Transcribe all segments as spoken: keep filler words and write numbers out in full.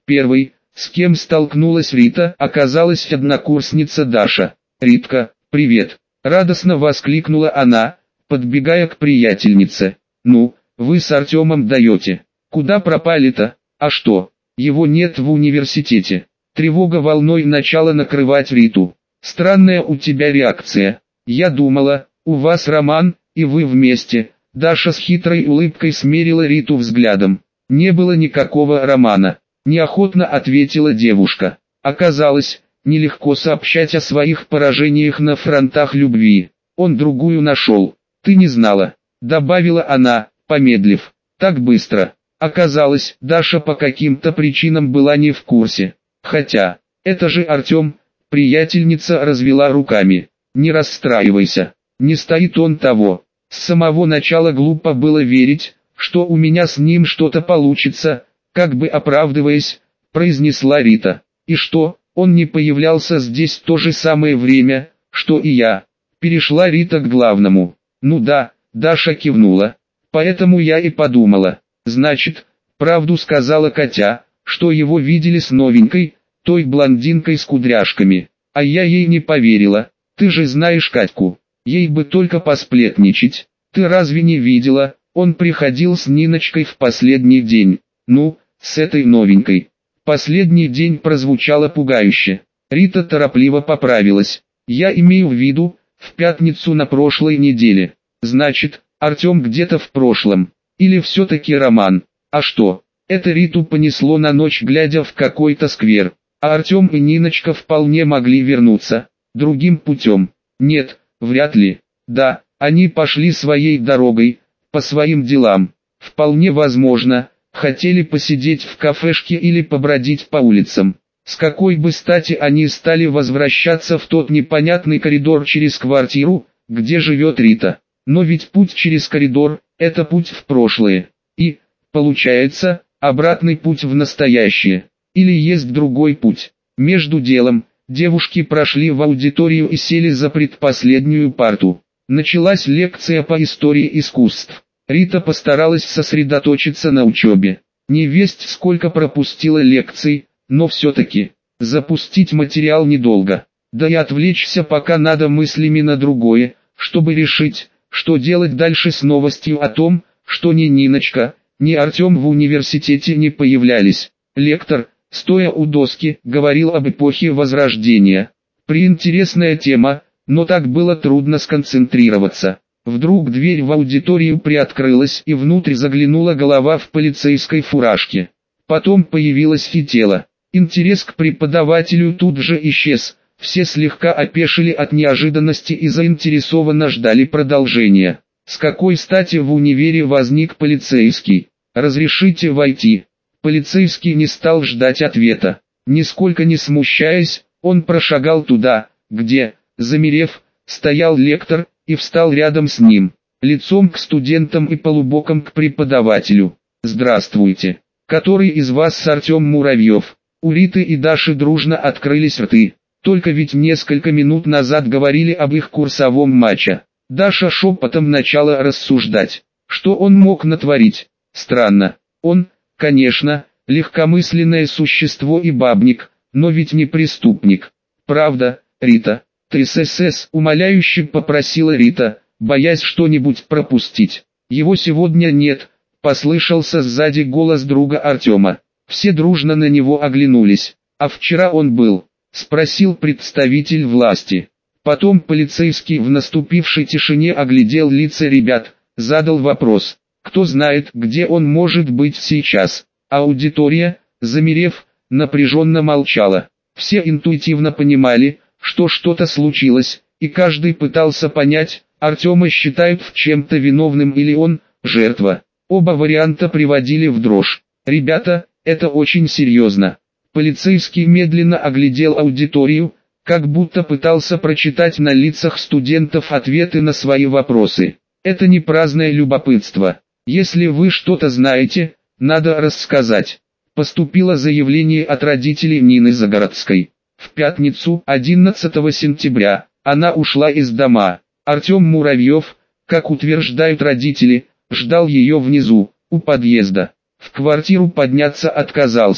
Первой, с кем столкнулась Рита, оказалась однокурсница Даша. «Ритка, привет!» — радостно воскликнула она, подбегая к приятельнице. «Ну, вы с Артемом даете. Куда пропали-то? А что, его нет в университете?» Тревога волной начала накрывать Риту. «Странная у тебя реакция. Я думала, у вас роман, и вы вместе». Даша с хитрой улыбкой смерила Риту взглядом. «Не было никакого романа», — неохотно ответила девушка. Оказалось, нелегко сообщать о своих поражениях на фронтах любви. Он другую нашел. «Ты не знала», — добавила она, помедлив. «Так быстро». Оказалось, Даша по каким-то причинам была не в курсе. «Хотя, это же Артем», — приятельница развела руками. «Не расстраивайся, не стоит он того. С самого начала глупо было верить, что у меня с ним что-то получится», как бы оправдываясь, произнесла Рита. «И что, он не появлялся здесь в то же самое время, что и я?» Перешла Рита к главному. «Ну да», Даша кивнула. «Поэтому я и подумала. Значит, правду сказала Катя, что его видели с новенькой, той блондинкой с кудряшками. А я ей не поверила. Ты же знаешь Катьку. Ей бы только посплетничать. Ты разве не видела, он приходил с Ниночкой в последний день. Ну, с этой новенькой». Последний день прозвучало пугающе. Рита торопливо поправилась. «Я имею в виду, в пятницу на прошлой неделе. Значит, Артем где-то в прошлом. Или все-таки роман. А что? Это Риту понесло на ночь глядя в какой-то сквер. А Артем и Ниночка вполне могли вернуться. Другим путем. Нет, вряд ли. Да, они пошли своей дорогой, по своим делам. Вполне возможно, хотели посидеть в кафешке или побродить по улицам. С какой бы стати они стали возвращаться в тот непонятный коридор через квартиру, где живет Рита? Но ведь путь через коридор – это путь в прошлое. И, получается, обратный путь в настоящее. Или есть другой путь. Между делом, девушки прошли в аудиторию и сели за предпоследнюю парту. Началась лекция по истории искусств. Рита постаралась сосредоточиться на учебе. Невесть сколько пропустила лекций, но все-таки, запустить материал недолго. Да и отвлечься пока надо мыслями на другое, чтобы решить, что делать дальше с новостью о том, что ни Ниночка, ни Артем в университете не появлялись. Лектор, стоя у доски, говорил об эпохе Возрождения. Приинтересная тема, но так было трудно сконцентрироваться. Вдруг дверь в аудиторию приоткрылась и внутрь заглянула голова в полицейской фуражке. Потом появилась и тело. Интерес к преподавателю тут же исчез. Все слегка опешили от неожиданности и заинтересованно ждали продолжения. С какой стати в универе возник полицейский? «Разрешите войти?» Полицейский не стал ждать ответа. Нисколько не смущаясь, он прошагал туда, где, замерев, стоял лектор, и встал рядом с ним, лицом к студентам и полубоком к преподавателю. «Здравствуйте. Который из вас с Артем Муравьев?» У Риты и Даши дружно открылись рты. Только ведь несколько минут назад говорили об их курсовом матче. Даша шепотом начала рассуждать. Что он мог натворить? Странно. Он, конечно, легкомысленное существо и бабник, но ведь не преступник. Правда, Рита? «Ты с СС», — умоляюще попросила Рита, боясь что-нибудь пропустить. «Его сегодня нет», — послышался сзади голос друга Артема. Все дружно на него оглянулись. «А вчера он был?» — спросил представитель власти. Потом полицейский в наступившей тишине оглядел лица ребят, задал вопрос. «Кто знает, где он может быть сейчас?» Аудитория, замерев, напряженно молчала. Все интуитивно понимали, что что-то случилось, и каждый пытался понять, Артема считают в чем-то виновным или он – жертва. Оба варианта приводили в дрожь. «Ребята, это очень серьезно». Полицейский медленно оглядел аудиторию, как будто пытался прочитать на лицах студентов ответы на свои вопросы. «Это не праздное любопытство. Если вы что-то знаете, надо рассказать». Поступило заявление от родителей Нины Загородской. В пятницу, одиннадцатого сентября, она ушла из дома. Артем Муравьев, как утверждают родители, ждал ее внизу, у подъезда. В квартиру подняться отказался.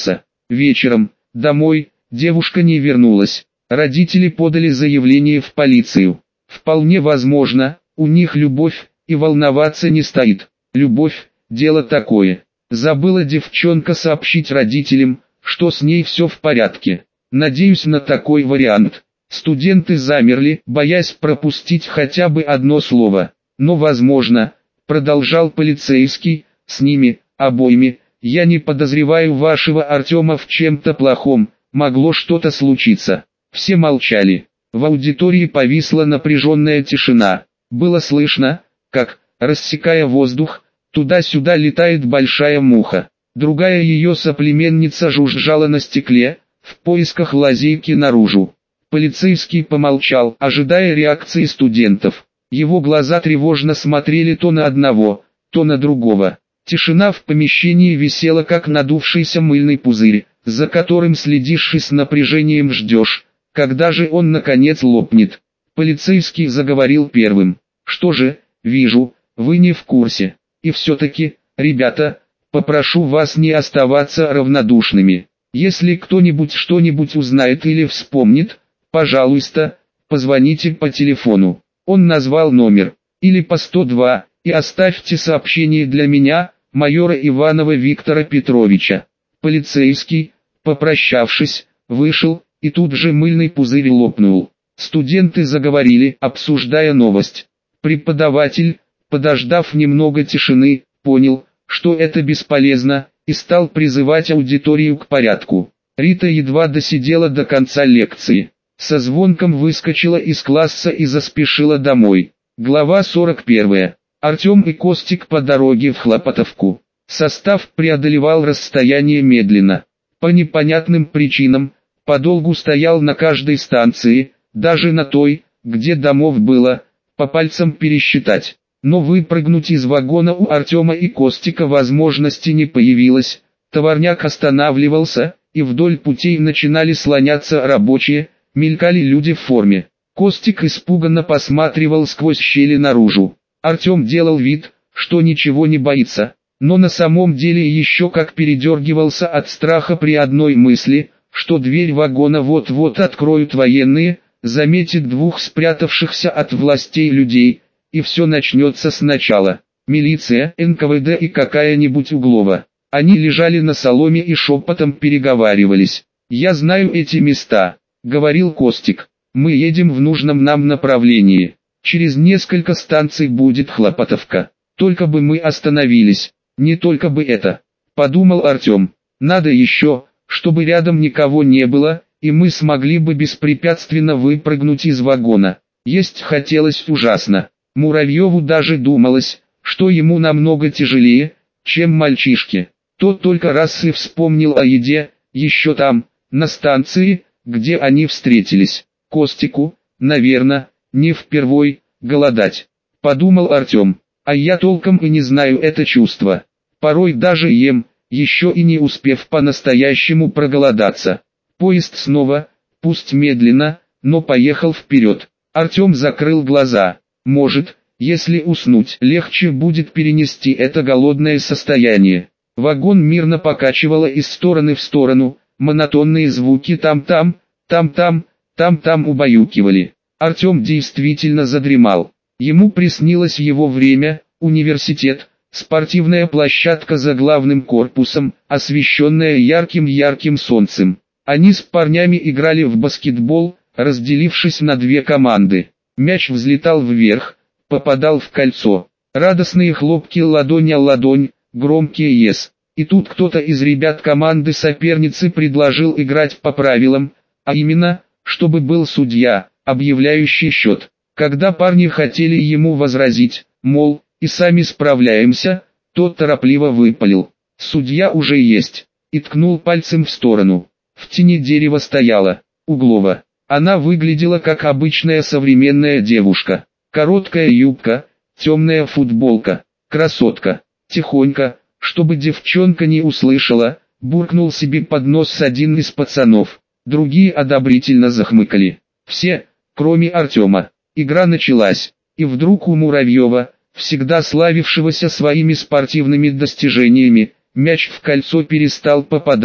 Вечером, домой, девушка не вернулась. Родители подали заявление в полицию. Вполне возможно, у них любовь, и волноваться не стоит. Любовь – дело такое. Забыла девчонка сообщить родителям, что с ней все в порядке. Надеюсь на такой вариант. Студенты замерли, боясь пропустить хотя бы одно слово. Но возможно, продолжал полицейский, с ними, обоими, я не подозреваю вашего Артема в чем-то плохом, могло что-то случиться. Все молчали. В аудитории повисла напряженная тишина. Было слышно, как, рассекая воздух, туда-сюда летает большая муха. Другая ее соплеменница жужжала на стекле, в поисках лазейки наружу. Полицейский помолчал, ожидая реакции студентов. Его глаза тревожно смотрели то на одного, то на другого. Тишина в помещении висела как надувшийся мыльный пузырь, за которым следишь и с напряжением ждешь, когда же он наконец лопнет. Полицейский заговорил первым. Что же, вижу, вы не в курсе. И все-таки, ребята, попрошу вас не оставаться равнодушными. Если кто-нибудь что-нибудь узнает или вспомнит, пожалуйста, позвоните по телефону. Он назвал номер, или по сто два, и оставьте сообщение для меня, майора Иванова Виктора Петровича. Полицейский, попрощавшись, вышел, и тут же мыльный пузырь лопнул. Студенты заговорили, обсуждая новость. Преподаватель, подождав немного тишины, понял, что это бесполезно, и стал призывать аудиторию к порядку. Рита едва досидела до конца лекции. Со звонком выскочила из класса и заспешила домой. Глава сорок первая. Артем и Костик по дороге в Хлопотовку. Состав преодолевал расстояние медленно. По непонятным причинам, подолгу стоял на каждой станции, даже на той, где домов было, по пальцам пересчитать. Но выпрыгнуть из вагона у Артема и Костика возможности не появилось. Товарняк останавливался, и вдоль путей начинали слоняться рабочие, мелькали люди в форме. Костик испуганно посматривал сквозь щели наружу. Артем делал вид, что ничего не боится, но на самом деле еще как передергивался от страха при одной мысли, что дверь вагона вот-вот откроют военные, заметит двух спрятавшихся от властей людей, и все начнется сначала. Милиция, эн ка вэ дэ и какая-нибудь Углова. Они лежали на соломе и шепотом переговаривались. «Я знаю эти места», — говорил Костик. «Мы едем в нужном нам направлении. Через несколько станций будет Хлопотовка. Только бы мы остановились. Не только бы это», — подумал Артем. «Надо еще, чтобы рядом никого не было, и мы смогли бы беспрепятственно выпрыгнуть из вагона». Есть хотелось ужасно. Муравьеву даже думалось, что ему намного тяжелее, чем мальчишке. Тот только раз и вспомнил о еде, еще там, на станции, где они встретились. Костику, наверное, не впервой, голодать. Подумал Артем, а я толком и не знаю это чувство. Порой даже ем, еще и не успев по-настоящему проголодаться. Поезд снова, пусть медленно, но поехал вперед. Артем закрыл глаза. Может, если уснуть, легче будет перенести это голодное состояние. Вагон мирно покачивало из стороны в сторону, монотонные звуки там-там, там-там, там-там убаюкивали. Артем действительно задремал. Ему приснилось его время, университет, спортивная площадка за главным корпусом, освещенная ярким-ярким солнцем. Они с парнями играли в баскетбол, разделившись на две команды. Мяч взлетал вверх, попадал в кольцо. Радостные хлопки ладонь о ладонь, громкие «ес». И тут кто-то из ребят команды соперницы предложил играть по правилам, а именно, чтобы был судья, объявляющий счет. Когда парни хотели ему возразить, мол, и сами справляемся, тот торопливо выпалил: «Судья уже есть», и ткнул пальцем в сторону. В тени дерева стояла Углова. Она выглядела как обычная современная девушка. Короткая юбка, темная футболка, красотка. Тихонько, чтобы девчонка не услышала, буркнул себе под нос один из пацанов. Другие одобрительно захмыкали. Все, кроме Артема. Игра началась, и вдруг у Муравьева, всегда славившегося своими спортивными достижениями, мяч в кольцо перестал попадать.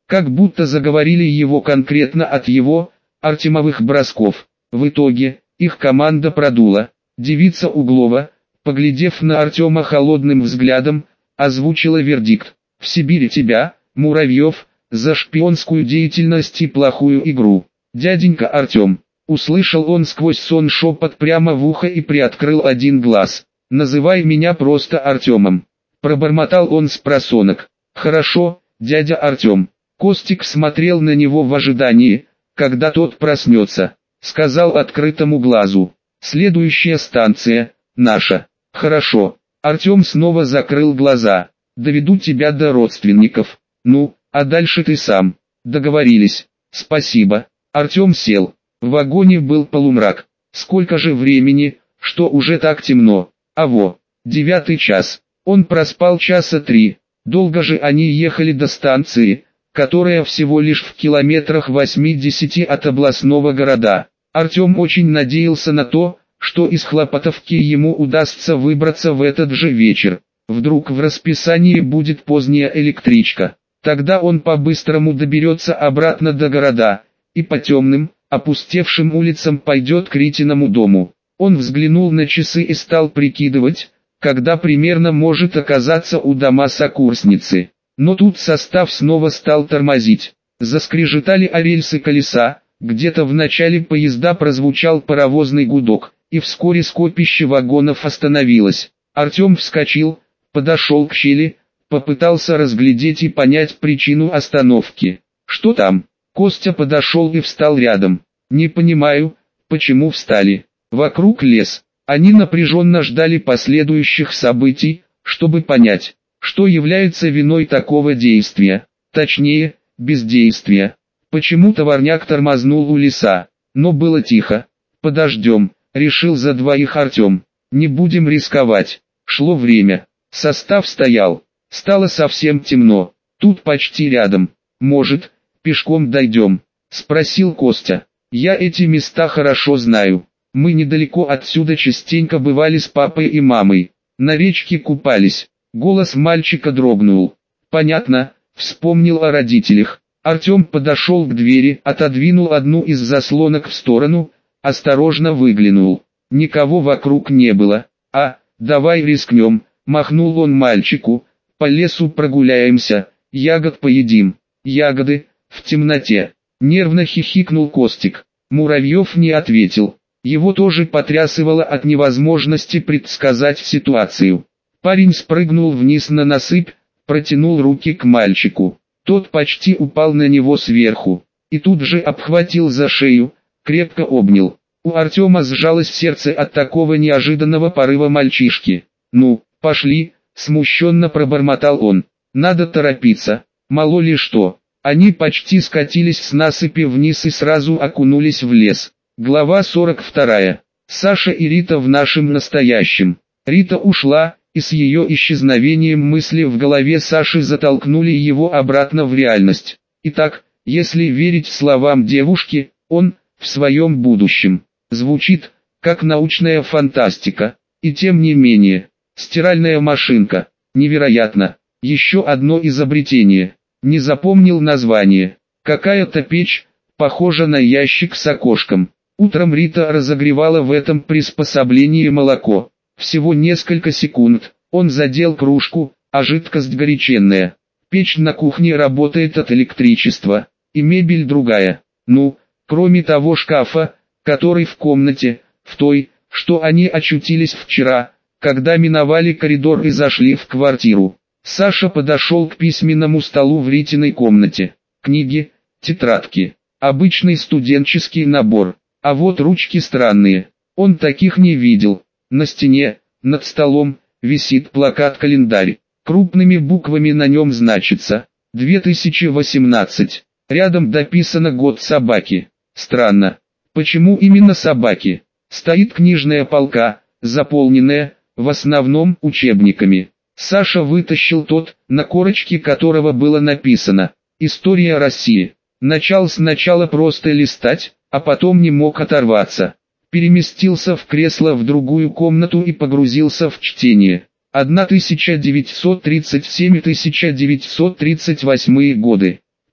Как будто заговорили его конкретно от его, Артемовых бросков. В итоге, их команда продула. Девица Углова, поглядев на Артема холодным взглядом, озвучила вердикт. В Сибири тебя, Муравьев, за шпионскую деятельность и плохую игру. Дяденька Артем. Услышал он сквозь сон шепот прямо в ухо и приоткрыл один глаз. «Называй меня просто Артемом», — пробормотал он спросонок. «Хорошо, дядя Артем». Костик смотрел на него в ожидании, когда тот проснется. Сказал открытому глазу. «Следующая станция, наша». «Хорошо». Артем снова закрыл глаза. «Доведу тебя до родственников. Ну, а дальше ты сам». «Договорились». «Спасибо». Артем сел. В вагоне был полумрак. Сколько же времени, что уже так темно? А во, девятый час. Он проспал часа три. Долго же они ехали до станции, которая всего лишь в километрах восьмидесяти от областного города. Артем очень надеялся на то, что из Хлопотовки ему удастся выбраться в этот же вечер. Вдруг в расписании будет поздняя электричка. Тогда он по-быстрому доберется обратно до города, и по темным, опустевшим улицам пойдет к Ритиному дому. Он взглянул на часы и стал прикидывать, когда примерно может оказаться у дома сокурсницы. Но тут состав снова стал тормозить. Заскрежетали о рельсы колеса, где-то в начале поезда прозвучал паровозный гудок, и вскоре скопище вагонов остановилось. Артем вскочил, подошел к щели, попытался разглядеть и понять причину остановки. «Что там?» Костя подошел и встал рядом. «Не понимаю, почему встали. Вокруг лес». Они напряженно ждали последующих событий, чтобы понять, что является виной такого действия. Точнее, бездействия. Почему товарняк тормознул у леса, но было тихо. «Подождем», — решил за двоих Артем. «Не будем рисковать». Шло время. Состав стоял. Стало совсем темно. Тут почти рядом. «Может, пешком дойдем?» — спросил Костя. «Я эти места хорошо знаю. Мы недалеко отсюда частенько бывали с папой и мамой. На речке купались». Голос мальчика дрогнул. «Понятно», — вспомнил о родителях. Артем подошел к двери, отодвинул одну из заслонок в сторону, осторожно выглянул. Никого вокруг не было. «А, давай рискнем», — махнул он мальчику. «По лесу прогуляемся, ягод поедим». «Ягоды?» В темноте. Нервно хихикнул Костик. Муравьев не ответил. Его тоже потрясывало от невозможности предсказать ситуацию. Парень спрыгнул вниз на насыпь, протянул руки к мальчику. Тот почти упал на него сверху. И тут же обхватил за шею, крепко обнял. У Артема сжалось сердце от такого неожиданного порыва мальчишки. «Ну, пошли», — смущенно пробормотал он. «Надо торопиться, мало ли что». Они почти скатились с насыпи вниз и сразу окунулись в лес. Глава сорок вторая. Саша и Рита в нашем настоящем. Рита ушла, и с ее исчезновением мысли в голове Саши затолкнули его обратно в реальность. Итак, если верить словам девушки, он, в своем будущем, звучит, как научная фантастика. И тем не менее, стиральная машинка, невероятно, еще одно изобретение. Не запомнил название. Какая-то печь, похожа на ящик с окошком. Утром Рита разогревала в этом приспособлении молоко. Всего несколько секунд, он задел кружку, а жидкость горяченная. Печь на кухне работает от электричества, и мебель другая. Ну, кроме того шкафа, который в комнате, в той, что они очутились вчера, когда миновали коридор и зашли в квартиру. Саша подошел к письменному столу в Ритиной комнате. Книги, тетрадки, обычный студенческий набор. А вот ручки странные. Он таких не видел. На стене, над столом, висит плакат-календарь. Крупными буквами на нем значится две тысячи восемнадцать. Рядом дописано год собаки. Странно. Почему именно собаки? Стоит книжная полка, заполненная, в основном, учебниками. Саша вытащил тот, на корочке которого было написано «История России». Начал сначала просто листать, а потом не мог оторваться. Переместился в кресло в другую комнату и погрузился в чтение. тысяча девятьсот тридцать седьмой — тысяча девятьсот тридцать восьмой годы.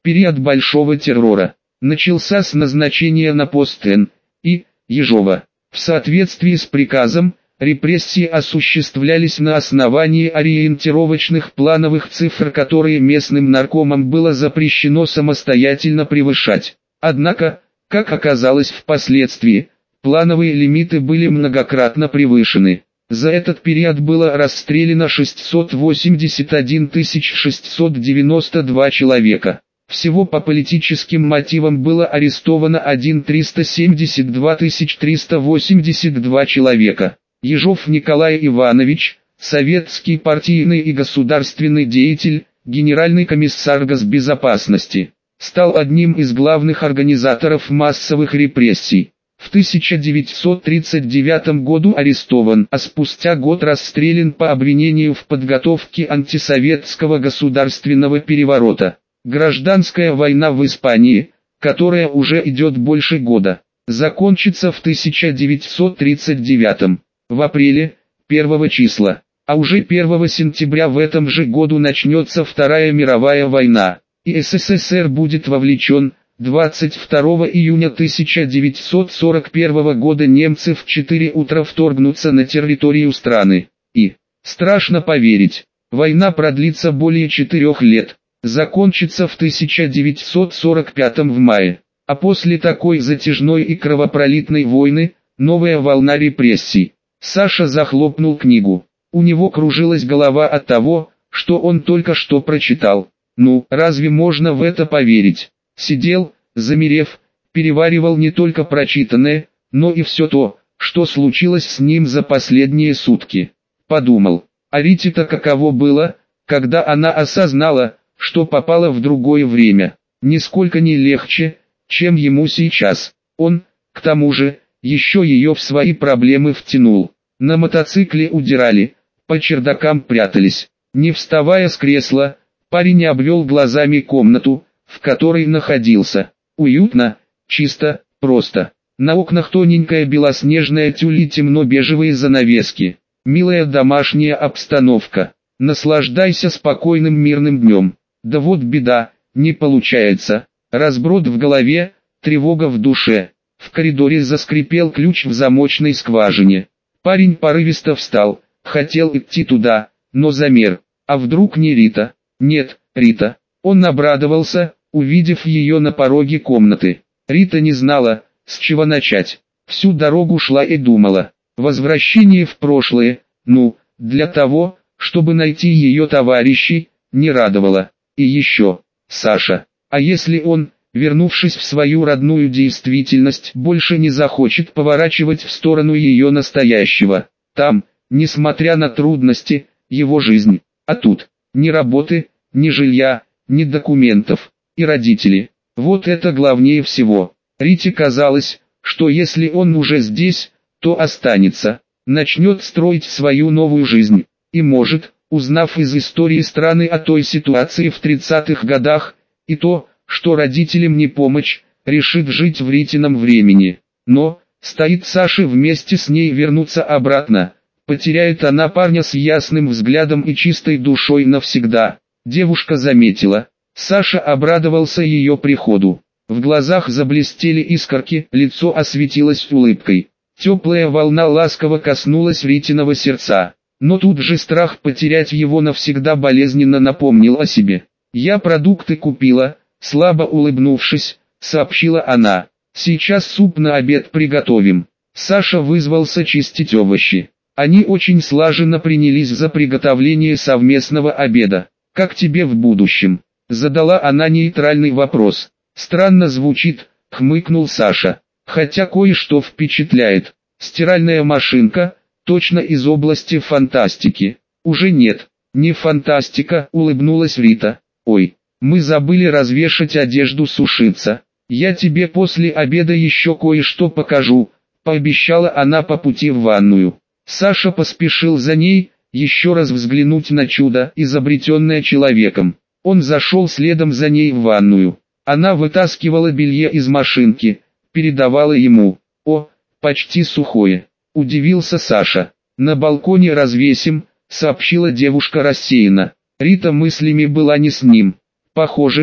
Период большого террора начался с назначения на пост Н. И. Ежова. В соответствии с приказом, репрессии осуществлялись на основании ориентировочных плановых цифр, которые местным наркомам было запрещено самостоятельно превышать. Однако, как оказалось впоследствии, плановые лимиты были многократно превышены. За этот период было расстреляно шестьсот восемьдесят один тысяча шестьсот девяносто два человека. Всего по политическим мотивам было арестовано один миллион триста семьдесят два тысячи триста восемьдесят два человека. Ежов Николай Иванович, советский партийный и государственный деятель, генеральный комиссар госбезопасности, стал одним из главных организаторов массовых репрессий. В тысяча девятьсот тридцать девятом году арестован, а спустя год расстрелян по обвинению в подготовке антисоветского государственного переворота. Гражданская война в Испании, которая уже идет больше года, закончится в тысяча девятьсот тридцать девятом. В апреле, первого числа, а уже первого сентября в этом же году начнется Вторая мировая война, и СССР будет вовлечен. двадцать второго июня тысяча девятьсот сорок первого года немцы в четыре утра вторгнутся на территорию страны. И, страшно поверить, война продлится более четырех лет, закончится в тысяча девятьсот сорок пятом в мае. А после такой затяжной и кровопролитной войны, новая волна репрессий. Саша захлопнул книгу. У него кружилась голова от того, что он только что прочитал. Ну, разве можно в это поверить? Сидел, замерев, переваривал не только прочитанное, но и все то, что случилось с ним за последние сутки. Подумал, а Рите-то каково было, когда она осознала, что попала в другое время. Нисколько не легче, чем ему сейчас. Он, к тому же, еще ее в свои проблемы втянул. На мотоцикле удирали, по чердакам прятались. Не вставая с кресла, парень обвел глазами комнату, в которой находился. Уютно, чисто, просто. На окнах тоненькая белоснежная тюль и темно-бежевые занавески. Милая домашняя обстановка. Наслаждайся спокойным мирным днем. Да вот беда, не получается. Разброд в голове, тревога в душе. В коридоре заскрипел ключ в замочной скважине. Парень порывисто встал, хотел идти туда, но замер. А вдруг не Рита? Нет, Рита. Он обрадовался, увидев ее на пороге комнаты. Рита не знала, с чего начать. Всю дорогу шла и думала. Возвращение в прошлое, ну, для того, чтобы найти ее товарищей, не радовало. И еще, Саша. А если он, вернувшись в свою родную действительность, больше не захочет поворачивать в сторону ее настоящего? Там, несмотря на трудности, его жизнь. А тут, ни работы, ни жилья, ни документов, и родители. Вот это главнее всего. Рите казалось, что если он уже здесь, то останется, начнет строить свою новую жизнь. И может, узнав из истории страны о той ситуации в тридцатых годах, и то, что родителям не помочь, решит жить в Ритином времени. Но, стоит Саша вместе с ней вернуться обратно, потеряет она парня с ясным взглядом и чистой душой навсегда. Девушка заметила. Саша обрадовался ее приходу. В глазах заблестели искорки, лицо осветилось улыбкой. Теплая волна ласково коснулась Ритиного сердца. Но тут же страх потерять его навсегда болезненно напомнил о себе. «Я продукты купила», слабо улыбнувшись, сообщила она. «Сейчас суп на обед приготовим». Саша вызвался чистить овощи. Они очень слаженно принялись за приготовление совместного обеда. «Как тебе в будущем?» Задала она нейтральный вопрос. «Странно звучит», хмыкнул Саша. «Хотя кое-что впечатляет. Стиральная машинка, точно из области фантастики». «Уже нет, не фантастика», улыбнулась Рита. «Ой, мы забыли развешать одежду сушиться. Я тебе после обеда еще кое-что покажу», пообещала она по пути в ванную. Саша поспешил за ней, еще раз взглянуть на чудо, изобретенное человеком. Он зашел следом за ней в ванную. Она вытаскивала белье из машинки, передавала ему. «О, почти сухое», — удивился Саша. «На балконе развесим», — сообщила девушка рассеянно. Рита мыслями была не с ним. Похоже,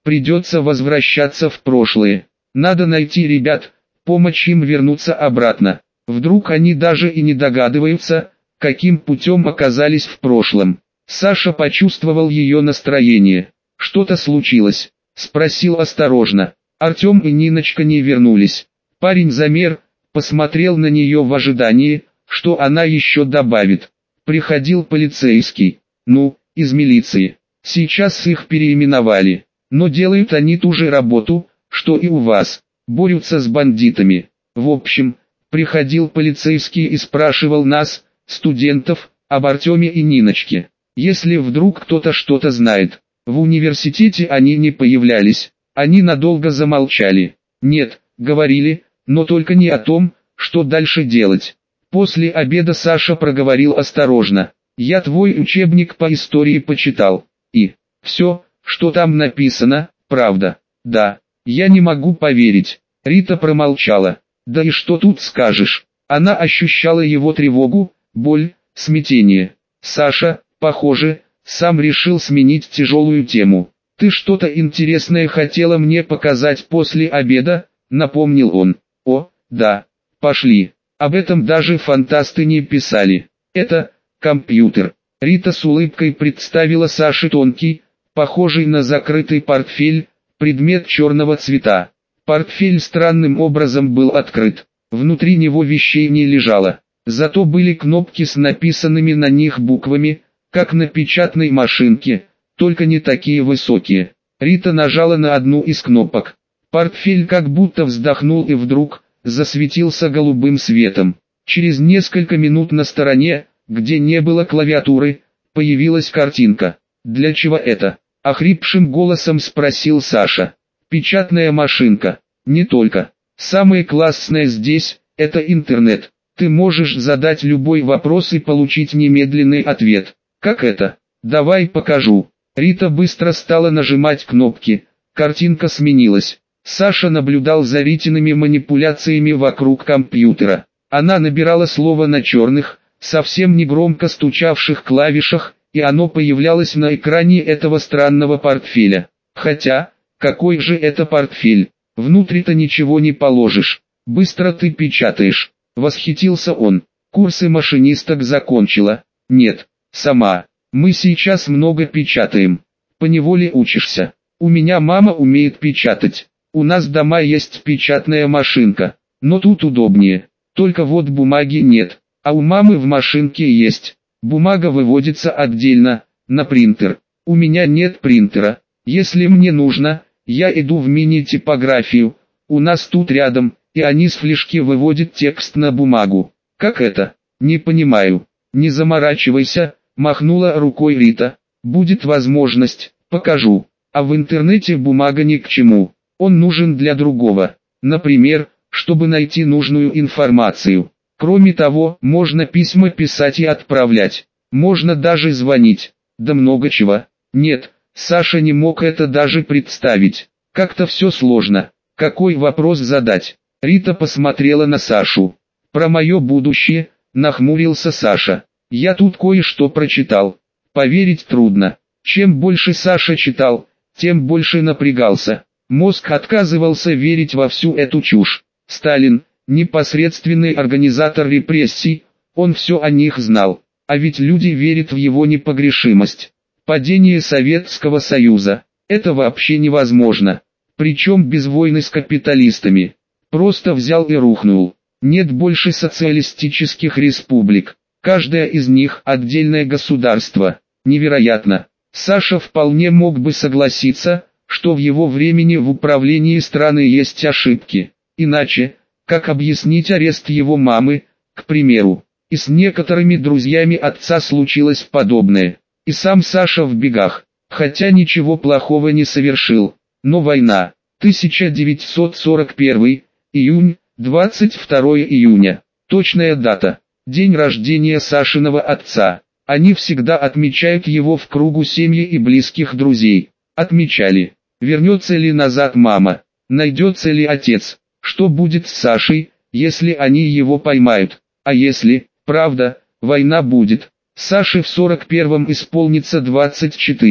Придется возвращаться в прошлое. Надо найти ребят, помочь им вернуться обратно. Вдруг они даже и не догадываются, каким путем оказались в прошлом. Саша почувствовал ее настроение. «Что-то случилось?» – спросил осторожно. Артем и Ниночка не вернулись. Парень замер, посмотрел на нее в ожидании, что она еще добавит. Приходил полицейский. Ну, из милиции. Сейчас их переименовали. Но делают они ту же работу, что и у вас. Борются с бандитами. В общем, приходил полицейский и спрашивал нас, студентов, об Артеме и Ниночке. Если вдруг кто-то что-то знает. В университете они не появлялись. Они надолго замолчали. Нет, говорили, но только не о том, что дальше делать. После обеда Саша проговорил осторожно. «Я твой учебник по истории почитал. И все, что там написано, правда?» «Да, я не могу поверить». Рита промолчала. «Да и что тут скажешь?» Она ощущала его тревогу, боль, смятение. Саша, похоже, сам решил сменить тяжелую тему. «Ты что-то интересное хотела мне показать после обеда?» — напомнил он. «О, да, пошли. Об этом даже фантасты не писали. Это компьютер». Рита с улыбкой представила Саше тонкий, похожий на закрытый портфель, предмет черного цвета. Портфель странным образом был открыт. Внутри него вещей не лежало. Зато были кнопки с написанными на них буквами, как на печатной машинке, только не такие высокие. Рита нажала на одну из кнопок. Портфель как будто вздохнул и вдруг засветился голубым светом. Через несколько минут на стороне, где не было клавиатуры, появилась картинка. «Для чего это?» — охрипшим голосом спросил Саша. «Печатная машинка. Не только. Самое классное здесь — это интернет. Ты можешь задать любой вопрос и получить немедленный ответ». «Как это? Давай покажу». Рита быстро стала нажимать кнопки. Картинка сменилась. Саша наблюдал за Ритиными манипуляциями вокруг компьютера. Она набирала слово на черных, совсем негромко стучавших клавишах, и оно появлялось на экране этого странного портфеля. Хотя, какой же это портфель? Внутри-то ничего не положишь. Быстро ты печатаешь. Восхитился он. Курсы машинисток закончила. Нет, сама. Мы сейчас много печатаем. Поневоле учишься. У меня мама умеет печатать. У нас дома есть печатная машинка. Но тут удобнее. Только вот бумаги нет. А у мамы в машинке есть. Бумага выводится отдельно, на принтер. У меня нет принтера. Если мне нужно, я иду в мини-типографию. У нас тут рядом, и они с флешки выводят текст на бумагу. Как это? Не понимаю. Не заморачивайся, махнула рукой Рита. Будет возможность, покажу. А в интернете бумага ни к чему. Он нужен для другого. Например, чтобы найти нужную информацию. Кроме того, можно письма писать и отправлять. Можно даже звонить. Да много чего. Нет, Саша не мог это даже представить. Как-то все сложно. Какой вопрос задать? Рита посмотрела на Сашу. Про мое будущее, нахмурился Саша. Я тут кое-что прочитал. Поверить трудно. Чем больше Саша читал, тем больше напрягался. Мозг отказывался верить во всю эту чушь. Сталин, непосредственный организатор репрессий, он все о них знал. А ведь люди верят в его непогрешимость. Падение Советского Союза – это вообще невозможно. Причем без войны с капиталистами. Просто взял и рухнул. Нет больше социалистических республик. Каждая из них – отдельное государство. Невероятно. Саша вполне мог бы согласиться, что в его времени в управлении страны есть ошибки. Иначе, как объяснить арест его мамы, к примеру? И с некоторыми друзьями отца случилось подобное. И сам Саша в бегах, хотя ничего плохого не совершил. Но война. тысяча девятьсот сорок первый, июнь, двадцать второе июня. Точная дата. День рождения Сашиного отца. Они всегда отмечают его в кругу семьи и близких друзей. Отмечали. Вернется ли назад мама? Найдется ли отец? Что будет с Сашей, если они его поймают? А если, правда, война будет? Саше в сорок первом исполнится двадцать четыре.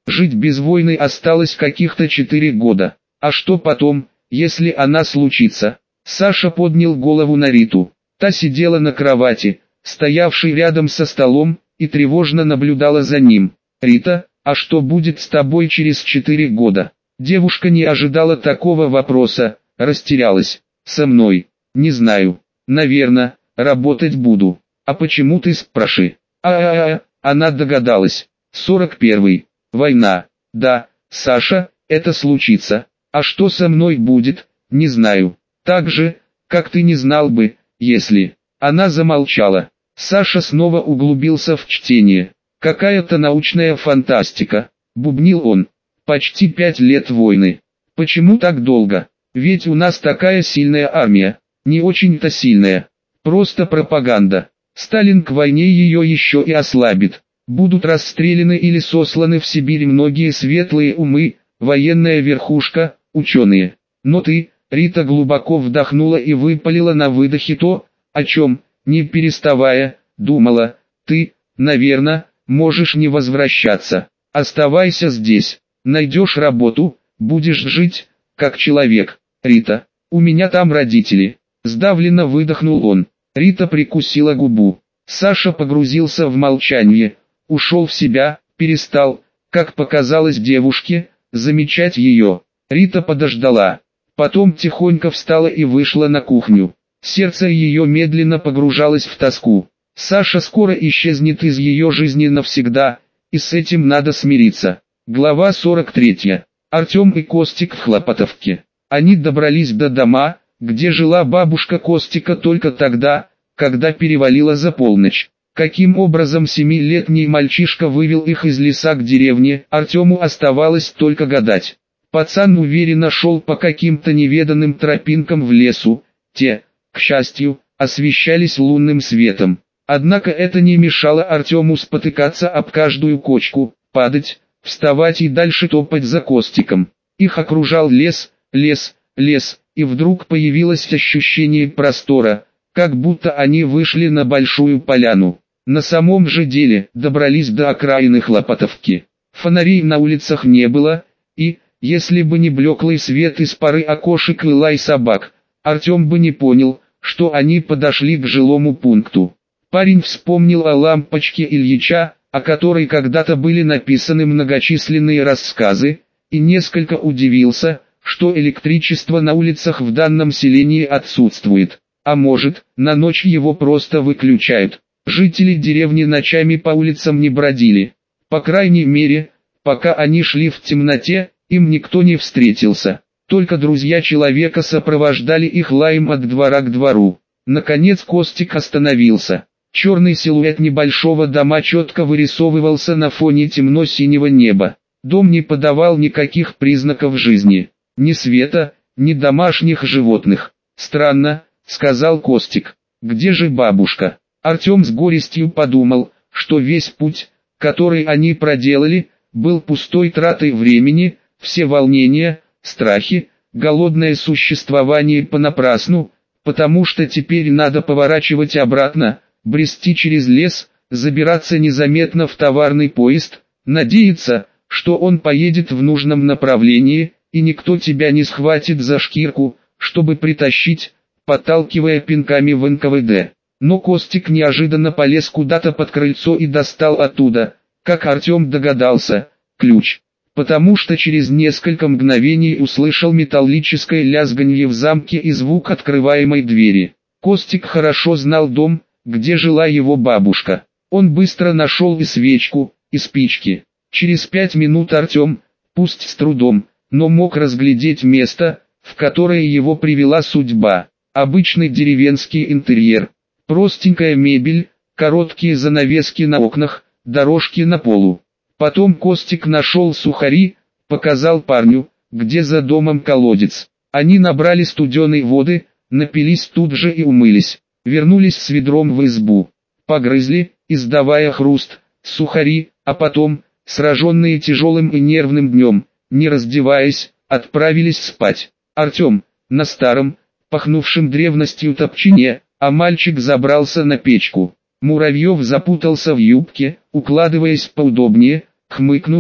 Жить без войны осталось каких-то четыре года. А что потом, если она случится? Саша поднял голову на Риту. Та сидела на кровати, стоявшей рядом со столом, и тревожно наблюдала за ним. «Рита, а что будет с тобой через четыре года?» Девушка не ожидала такого вопроса, растерялась. «Со мной? Не знаю. Наверное, работать буду. А почему ты спраши?» А-а-а, она догадалась. сорок первый. Война. Да, Саша, это случится. А что со мной будет, не знаю. Так же, как ты не знал бы, если... Она замолчала. Саша снова углубился в чтение. «Какая-то научная фантастика», — бубнил он. «Почти пять лет войны. Почему так долго? Ведь у нас такая сильная армия». «Не очень-то сильная. Просто пропаганда. Сталин к войне ее еще и ослабит. Будут расстреляны или сосланы в Сибирь многие светлые умы, военная верхушка, ученые. Но ты...» Рита глубоко вдохнула и выпалила на выдохе то, о чем, не переставая, думала. «Ты, наверное, можешь не возвращаться. Оставайся здесь. Найдешь работу, будешь жить, как человек. Рита, у меня там родители». Сдавленно выдохнул он. Рита прикусила губу. Саша погрузился в молчание, ушел в себя, перестал, как показалось девушке, замечать ее. Рита подождала. Потом тихонько встала и вышла на кухню. Сердце ее медленно погружалось в тоску. Саша скоро исчезнет из ее жизни навсегда, и с этим надо смириться. Глава сорок третья. Артем и Костик в Хлопотовке. Они добрались до дома, где жила бабушка Костика только тогда, когда перевалило за полночь. Каким образом семилетний мальчишка вывел их из леса к деревне, Артему оставалось только гадать. Пацан уверенно шел по каким-то неведанным тропинкам в лесу, те, к счастью, освещались лунным светом. Однако это не мешало Артему спотыкаться об каждую кочку, падать, вставать и дальше топать за Костиком. Их окружал лес, лес, лес, и вдруг появилось ощущение простора, как будто они вышли на большую поляну. На самом же деле добрались до окраины Хлопотовки. Фонарей на улицах не было, и, если бы не блеклый свет из пары окошек и лай собак, Артем бы не понял, что они подошли к жилому пункту. Парень вспомнил о лампочке Ильича, о которой когда-то были написаны многочисленные рассказы, и несколько удивился, что электричество на улицах в данном селении отсутствует. А может, на ночь его просто выключают. Жители деревни ночами по улицам не бродили. По крайней мере, пока они шли в темноте, им никто не встретился. Только друзья человека сопровождали их лаем от двора к двору. Наконец Костик остановился. Черный силуэт небольшого дома четко вырисовывался на фоне темно-синего неба. Дом не подавал никаких признаков жизни. Ни света, ни домашних животных. «Странно», — сказал Костик. «Где же бабушка?» Артем с горестью подумал, что весь путь, который они проделали, был пустой тратой времени, все волнения, страхи, голодное существование понапрасну, потому что теперь надо поворачивать обратно, брести через лес, забираться незаметно в товарный поезд, надеяться, что он поедет в нужном направлении, и никто тебя не схватит за шкирку, чтобы притащить, подталкивая пинками в эн ка вэ дэ. Но Костик неожиданно полез куда-то под крыльцо и достал оттуда, как Артем догадался, ключ. Потому что через несколько мгновений услышал металлическое лязганье в замке и звук открываемой двери. Костик хорошо знал дом, где жила его бабушка. Он быстро нашел и свечку, и спички. Через пять минут Артем, пусть с трудом, но мог разглядеть место, в которое его привела судьба. Обычный деревенский интерьер. Простенькая мебель, короткие занавески на окнах, дорожки на полу. Потом Костик нашел сухари, показал парню, где за домом колодец. Они набрали студеной воды, напились тут же и умылись. Вернулись с ведром в избу. Погрызли, издавая хруст, сухари, а потом, сраженные тяжелым и нервным днем, не раздеваясь, отправились спать. Артем, на старом, пахнувшем древностью топчине, а мальчик забрался на печку. Муравьев запутался в юбке, укладываясь поудобнее, хмыкнул,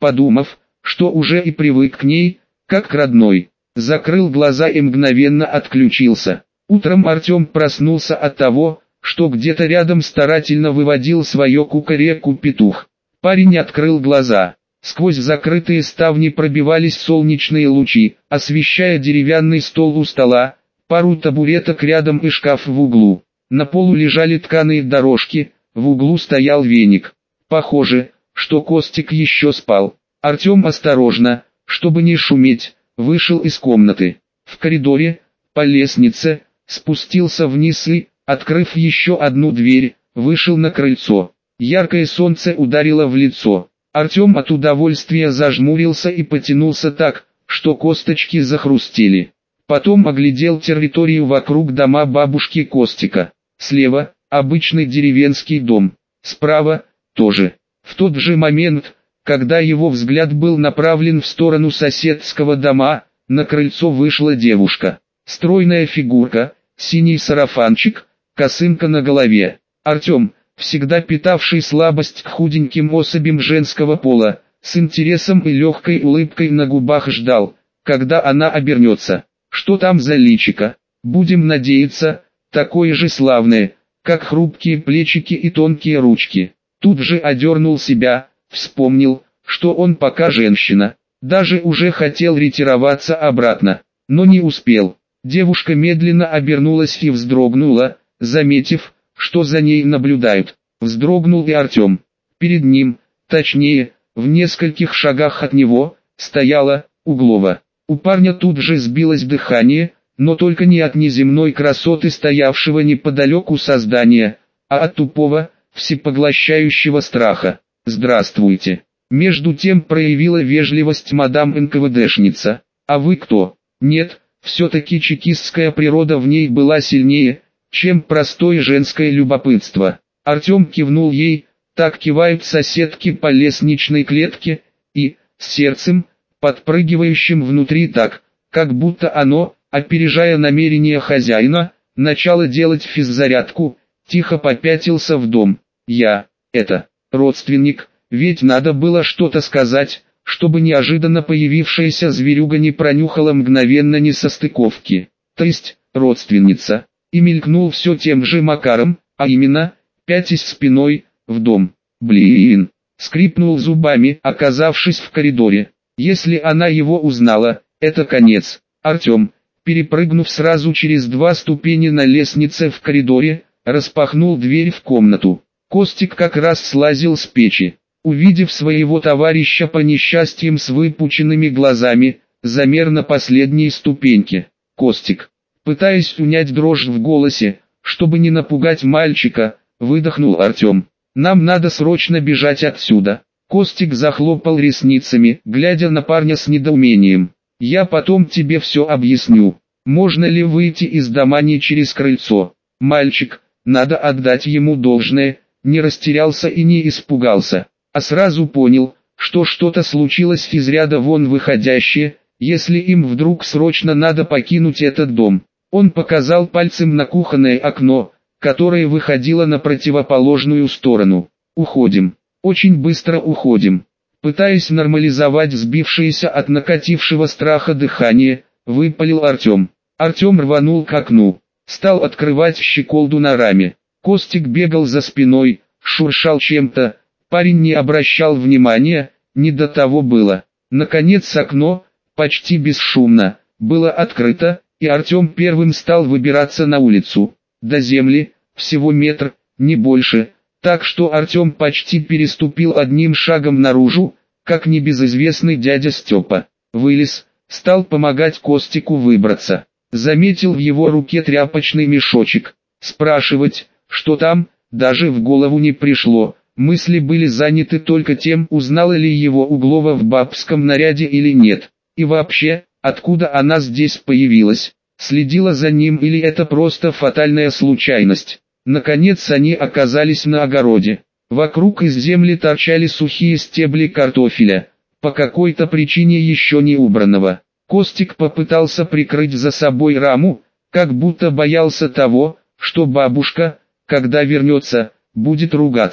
подумав, что уже и привык к ней, как к родной. Закрыл глаза и мгновенно отключился. Утром Артем проснулся от того, что где-то рядом старательно выводил свое кукареку петух. Парень открыл глаза. Сквозь закрытые ставни пробивались солнечные лучи, освещая деревянный стол у стола, пару табуреток рядом и шкаф в углу. На полу лежали тканые дорожки, в углу стоял веник. Похоже, что Костик еще спал. Артем осторожно, чтобы не шуметь, вышел из комнаты. В коридоре, по лестнице, спустился вниз и, открыв еще одну дверь, вышел на крыльцо. Яркое солнце ударило в лицо. Артем от удовольствия зажмурился и потянулся так, что косточки захрустели. Потом оглядел территорию вокруг дома бабушки Костика. Слева – обычный деревенский дом. Справа – тоже. В тот же момент, когда его взгляд был направлен в сторону соседского дома, на крыльцо вышла девушка. Стройная фигурка, синий сарафанчик, косынка на голове. Артем, всегда питавший слабость к худеньким особям женского пола, с интересом и легкой улыбкой на губах ждал, когда она обернется. Что там за личико? Будем надеяться, такое же славное, как хрупкие плечики и тонкие ручки. Тут же одернул себя, вспомнил, что он пока женщина. Даже уже хотел ретироваться обратно, но не успел. Девушка медленно обернулась и вздрогнула, заметив, что за ней наблюдают. Вздрогнул и Артем. Перед ним, точнее, в нескольких шагах от него, стояла Углова. У парня тут же сбилось дыхание, но только не от неземной красоты стоявшего неподалеку создания, а от тупого, всепоглощающего страха. «Здравствуйте». Между тем проявила вежливость мадам эн ка вэ дэшница. «А вы кто?» Нет, все-таки чекистская природа в ней была сильнее, чем простое женское любопытство. Артем кивнул ей, так кивают соседки по лестничной клетке, и, с сердцем, подпрыгивающим внутри так, как будто оно, опережая намерения хозяина, начало делать физзарядку, тихо попятился в дом. «Я, это, родственник». Ведь надо было что-то сказать, чтобы неожиданно появившаяся зверюга не пронюхала мгновенно несостыковки. То есть, родственница. И мелькнул все тем же макаром, а именно, пятясь спиной, в дом. Блин, скрипнул зубами, оказавшись в коридоре. Если она его узнала, это конец. Артем, перепрыгнув сразу через два ступени на лестнице в коридоре, распахнул дверь в комнату. Костик как раз слазил с печи. Увидев своего товарища по несчастьям с выпученными глазами, замер на последней ступеньке. «Костик», пытаясь унять дрожь в голосе, чтобы не напугать мальчика, выдохнул Артем. «Нам надо срочно бежать отсюда». Костик захлопал ресницами, глядя на парня с недоумением. «Я потом тебе все объясню. Можно ли выйти из дома не через крыльцо?» Мальчик, надо отдать ему должное, не растерялся и не испугался. А сразу понял, что что-то случилось из ряда вон выходящее, если им вдруг срочно надо покинуть этот дом. Он показал пальцем на кухонное окно, которое выходило на противоположную сторону. «Уходим. Очень быстро уходим». Пытаясь нормализовать сбившееся от накатившего страха дыхание, выпалил Артем. Артем рванул к окну, стал открывать щеколду на раме. Костик бегал за спиной, шуршал чем-то. Парень не обращал внимания, не до того было. Наконец окно, почти бесшумно, было открыто, и Артем первым стал выбираться на улицу. До земли, всего метр, не больше, так что Артем почти переступил одним шагом наружу, как небезызвестный дядя Степа. Вылез, стал помогать Костику выбраться. Заметил в его руке тряпочный мешочек. Спрашивать, что там, даже в голову не пришло. Мысли были заняты только тем, узнала ли его Углова в бабском наряде или нет. И вообще, откуда она здесь появилась, следила за ним или это просто фатальная случайность. Наконец они оказались на огороде. Вокруг из земли торчали сухие стебли картофеля, по какой-то причине еще не убранного. Костик попытался прикрыть за собой раму, как будто боялся того, что бабушка, когда вернется, будет ругаться.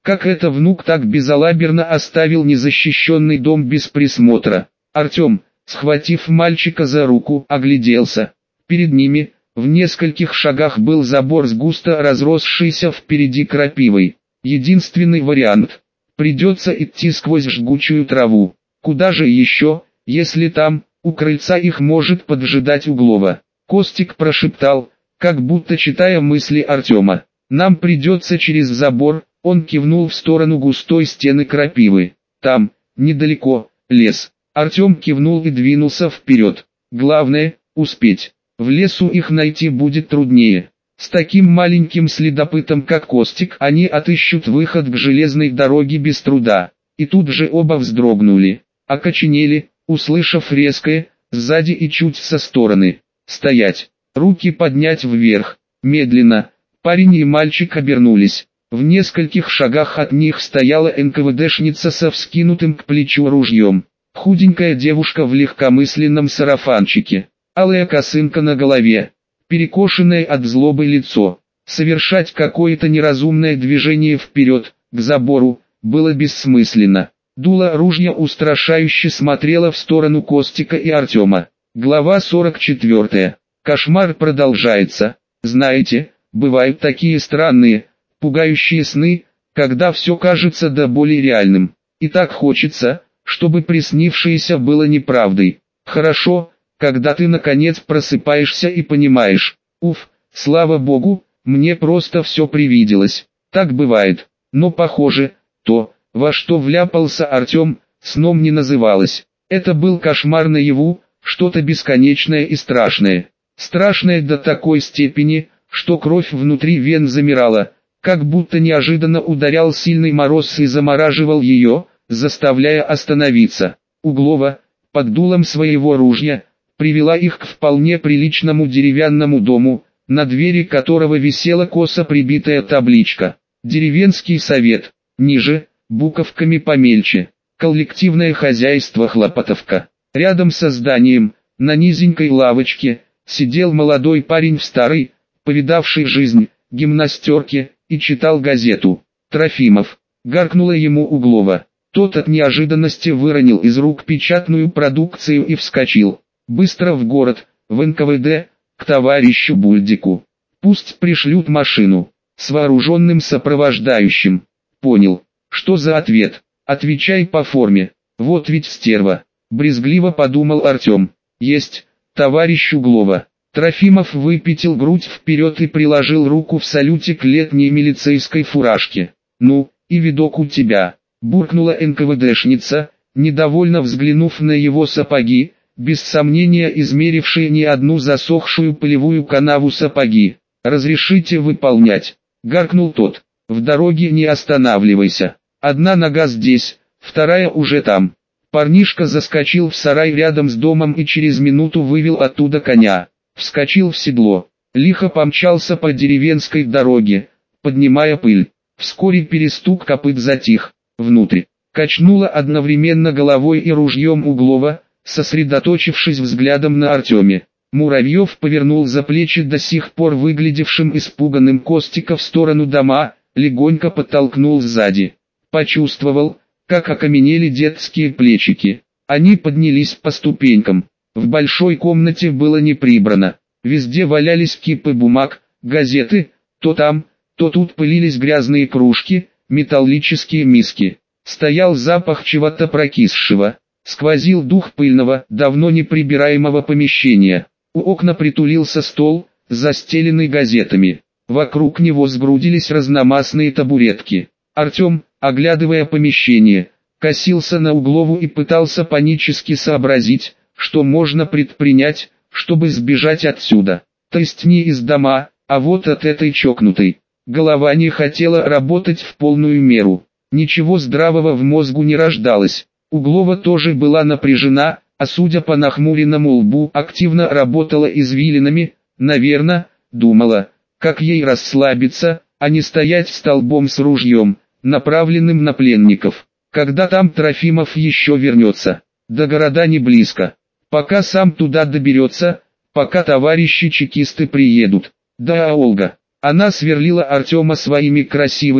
Как это внук так безалаберно оставил незащищенный дом без присмотра? Артем, схватив мальчика за руку, огляделся. Перед ними, в нескольких шагах, был забор с густо разросшейся впереди крапивой. Единственный вариант. Придется идти сквозь жгучую траву. Куда же еще, если там, у крыльца, их может поджидать Углова? Костик прошептал, как будто читая мысли Артема. Нам придется через забор. Он кивнул в сторону густой стены крапивы. Там, недалеко, лес. Артем кивнул и двинулся вперед. Главное, успеть. В лесу их найти будет труднее. С таким маленьким следопытом, как Костик, они отыщут выход к железной дороге без труда. И тут же оба вздрогнули, окоченели, услышав резкое, сзади и чуть со стороны. Стоять, руки поднять вверх. Медленно, парень и мальчик обернулись. В нескольких шагах от них стояла эн ка вэ дэшница со вскинутым к плечу ружьем. Худенькая девушка в легкомысленном сарафанчике, алая косынка на голове, перекошенное от злобы лицо. Совершать какое-то неразумное движение вперед, к забору, было бессмысленно. Дуло ружья устрашающе смотрело в сторону Костика и Артема. Глава сорок четвёртая. Кошмар продолжается. Знаете, бывают такие странные, пугающие сны, когда все кажется до боли реальным. И так хочется, чтобы приснившееся было неправдой. Хорошо, когда ты наконец просыпаешься и понимаешь: уф, слава богу, мне просто все привиделось. Так бывает. Но похоже, то, во что вляпался Артем, сном не называлось. Это был кошмар наяву, что-то бесконечное и страшное. Страшное до такой степени, что кровь внутри вен замирала, как будто неожиданно ударял сильный мороз и замораживал ее, заставляя остановиться. Углова, под дулом своего ружья, привела их к вполне приличному деревянному дому, на двери которого висела косо прибитая табличка «Деревенский совет», ниже, буковками помельче, «Коллективное хозяйство Хлопотовка». Рядом со зданием, на низенькой лавочке, сидел молодой парень в старой, повидавшей жизнь, гимнастерке, и читал газету. «Трофимов», — гаркнула ему Углова. Тот от неожиданности выронил из рук печатную продукцию и вскочил. «Быстро в город, в эн ка вэ дэ, к товарищу Бульдику. Пусть пришлют машину, с вооруженным сопровождающим». «Понял. Что за ответ? Отвечай по форме. Вот ведь стерва», — брезгливо подумал Артем. «Есть, товарищ Углова». Трофимов выпятил грудь вперед и приложил руку в салюте к летней милицейской фуражке. «Ну, и видок у тебя», — буркнула эн ка вэ дэшница, недовольно взглянув на его сапоги, без сомнения измерившие не одну засохшую полевую канаву сапоги. «Разрешите выполнять», — гаркнул тот. «В дороге не останавливайся. Одна нога здесь, вторая уже там». Парнишка заскочил в сарай рядом с домом и через минуту вывел оттуда коня. Вскочил в седло, лихо помчался по деревенской дороге, поднимая пыль. Вскоре перестук копыт затих. Внутрь качнула одновременно головой и ружьем Углова, сосредоточившись взглядом на Артеме. Муравьев повернул за плечи до сих пор выглядевшим испуганным Костика в сторону дома, легонько подтолкнул сзади. Почувствовал, как окаменели детские плечики. Они поднялись по ступенькам. В большой комнате было не прибрано. Везде валялись кипы бумаг, газеты, то там, то тут пылились грязные кружки, металлические миски. Стоял запах чего-то прокисшего. Сквозил дух пыльного, давно не прибираемого помещения. У окна притулился стол, застеленный газетами. Вокруг него сгрудились разномастные табуретки. Артем, оглядывая помещение, косился на Углову и пытался панически сообразить, что можно предпринять, чтобы сбежать отсюда. То есть не из дома, а вот от этой чокнутой. Голова не хотела работать в полную меру. Ничего здравого в мозгу не рождалось. Углова тоже была напряжена, а судя по нахмуренному лбу, активно работала извилинами, наверное, думала, как ей расслабиться, а не стоять столбом с ружьем, направленным на пленников. Когда там Трофимов еще вернется? До города не близко. Пока сам туда доберется, пока товарищи чекисты приедут. Да, Олга. Она сверлила Артема своими красивыми,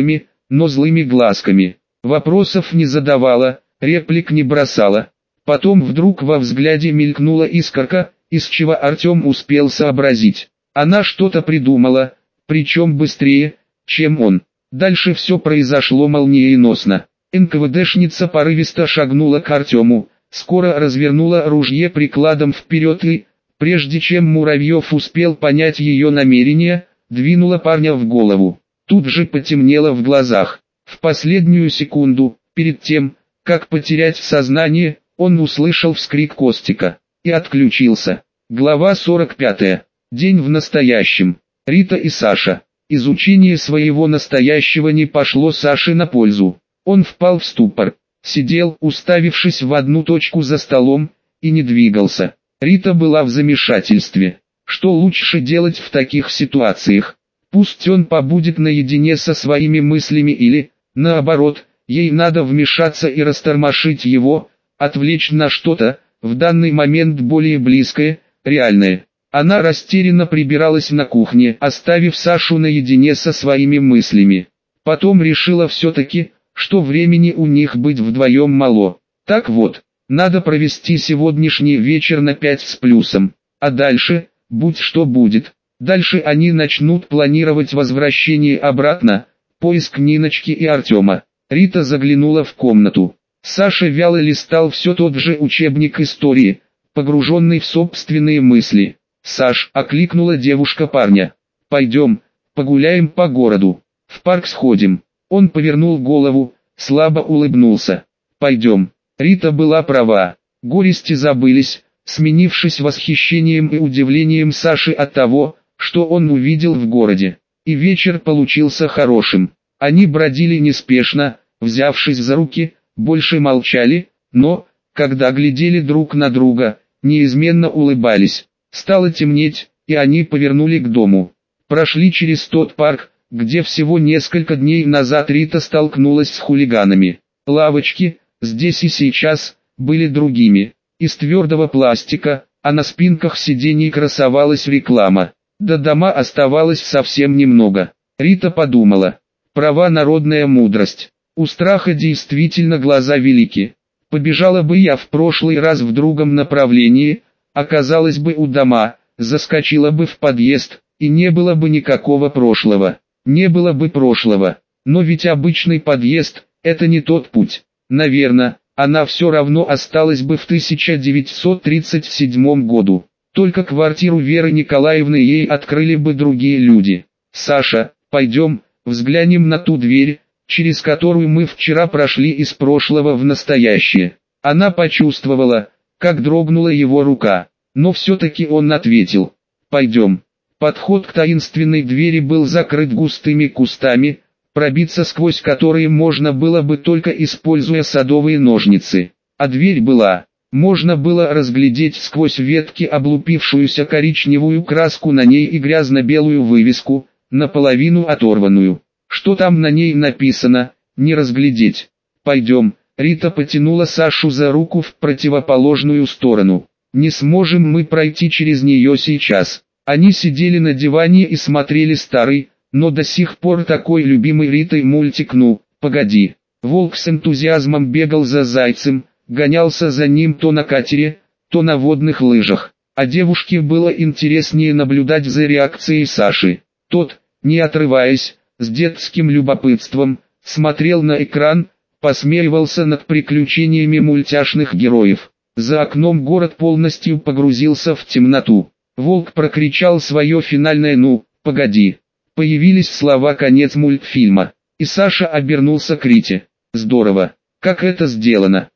но злыми глазками. Вопросов не задавала, реплик не бросала. Потом вдруг во взгляде мелькнула искорка, из чего Артем успел сообразить. Она что-то придумала, причем быстрее, чем он. Дальше все произошло молниеносно. эн ка вэ дэшница порывисто шагнула к Артему, скоро развернула ружье прикладом вперед и, прежде чем Муравьев успел понять ее намерение, двинула парня в голову. Тут же потемнело в глазах. В последнюю секунду, перед тем, как потерять сознание, он услышал вскрик Костика и отключился. Глава сорок пятая. День в настоящем. Рита и Саша. Изучение своего настоящего не пошло Саше на пользу. Он впал в ступор, сидел, уставившись в одну точку за столом, и не двигался. Рита была в замешательстве. Что лучше делать в таких ситуациях? Пусть он побудет наедине со своими мыслями или, наоборот, ей надо вмешаться и растормошить его, отвлечь на что-то, в данный момент более близкое, реальное. Она растерянно прибиралась на кухне, оставив Сашу наедине со своими мыслями. Потом решила все-таки, что времени у них быть вдвоем мало. Так вот, надо провести сегодняшний вечер на пять с плюсом. А дальше, будь что будет. Дальше они начнут планировать возвращение обратно, поиск Ниночки и Артема. Рита заглянула в комнату. Саша вяло листал все тот же учебник истории, погруженный в собственные мысли. «Саш», — окликнула девушка парня, — «пойдем, погуляем по городу, в парк сходим». Он повернул голову, слабо улыбнулся. «Пойдем». Рита была права. Горести забылись, сменившись восхищением и удивлением Саши от того, что он увидел в городе. И вечер получился хорошим. Они бродили неспешно, взявшись за руки, больше молчали, но, когда глядели друг на друга, неизменно улыбались. Стало темнеть, и они повернули к дому. Прошли через тот парк, где всего несколько дней назад Рита столкнулась с хулиганами. Лавочки, здесь и сейчас, были другими, из твердого пластика, а на спинках сидений красовалась реклама. До дома оставалось совсем немного. Рита подумала, права народная мудрость. У страха действительно глаза велики. Побежала бы я в прошлый раз в другом направлении, оказалась бы у дома, заскочила бы в подъезд, и не было бы никакого прошлого. Не было бы прошлого. Но ведь обычный подъезд – это не тот путь. Наверное, она все равно осталась бы в тысяча девятьсот тридцать седьмом году. Только квартиру Веры Николаевны ей открыли бы другие люди. «Саша, пойдем, взглянем на ту дверь, через которую мы вчера прошли из прошлого в настоящее». Она почувствовала, как дрогнула его рука, но все-таки он ответил: «Пойдем». Подход к таинственной двери был закрыт густыми кустами, пробиться сквозь которые можно было бы только используя садовые ножницы. А дверь была, можно было разглядеть сквозь ветки облупившуюся коричневую краску на ней и грязно-белую вывеску, наполовину оторванную. Что там на ней написано, не разглядеть. «Пойдем». Рита потянула Сашу за руку в противоположную сторону. «Не сможем мы пройти через нее сейчас». Они сидели на диване и смотрели старый, но до сих пор такой любимый Ритой мультик «Ну, погоди». Волк с энтузиазмом бегал за зайцем, гонялся за ним то на катере, то на водных лыжах. А девушке было интереснее наблюдать за реакцией Саши. Тот, не отрываясь, с детским любопытством, смотрел на экран, посмеивался над приключениями мультяшных героев. За окном город полностью погрузился в темноту. Волк прокричал свое финальное «Ну, погоди». Появились слова «Конец мультфильма». И Саша обернулся к Рите. «Здорово, как это сделано».